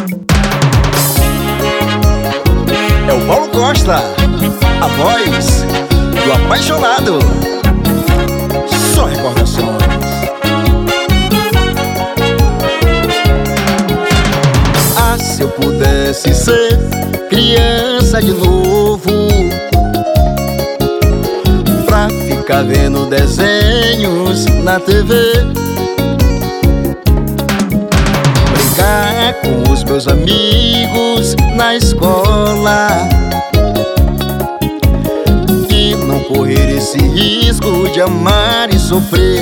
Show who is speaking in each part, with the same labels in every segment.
Speaker 1: É o Paulo Costa, a voz do apaixonado. Só recordações. Ah, se eu pudesse ser criança de novo, pra ficar vendo desenhos na TV, brincar com os meus amigos na escola e não correr esse risco de amar e sofrer.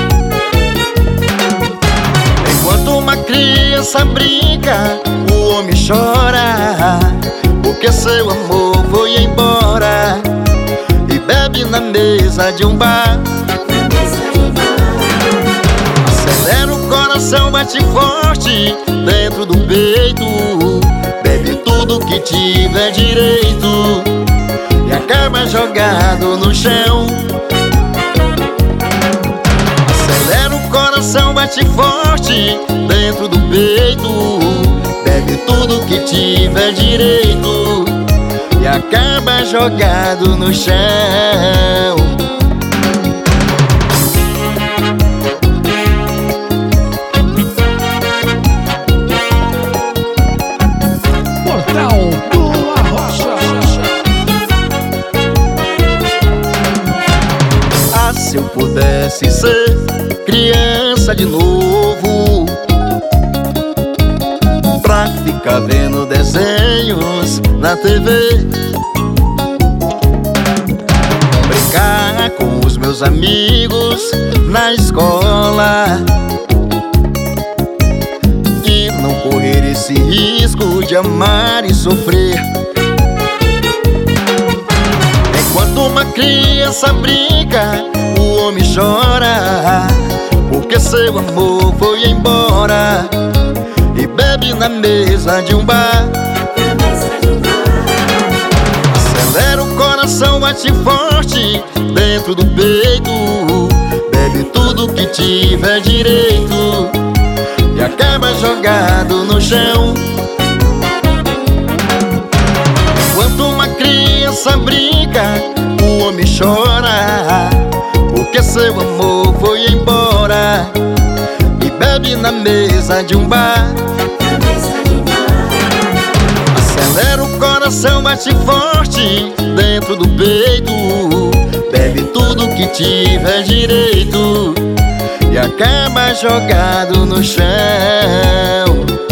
Speaker 1: Enquanto uma criança brinca, o homem chora, porque seu amor foi embora. E bebe na mesa de um bar, acelera o coração, bate forte dentro do peito, bebe tudo que tiver direito e acaba jogado no chão. Acelera o coração, bate forte dentro do peito, bebe tudo que tiver direito e acaba jogado no chão.
Speaker 2: Portal do Arrocha.
Speaker 1: Ah, se eu pudesse ser criança de novo, pra ficar vendo desenhos na TV, brincar com os meus amigos na escola e não correr esse risco de amar e sofrer. Enquanto uma criança brinca, o homem chora, porque seu amor foi embora. E bebe na mesa de um bar, acelera o coração, bate forte dentro do peito, bebe tudo que tiver direito e acaba jogado no chão. Enquanto uma criança brinca, o homem chora, porque seu amor foi embora. E bebe na mesa de um bar, acelera o coração, bate forte dentro do peito, bebe tudo que tiver direito e acaba jogado no chão.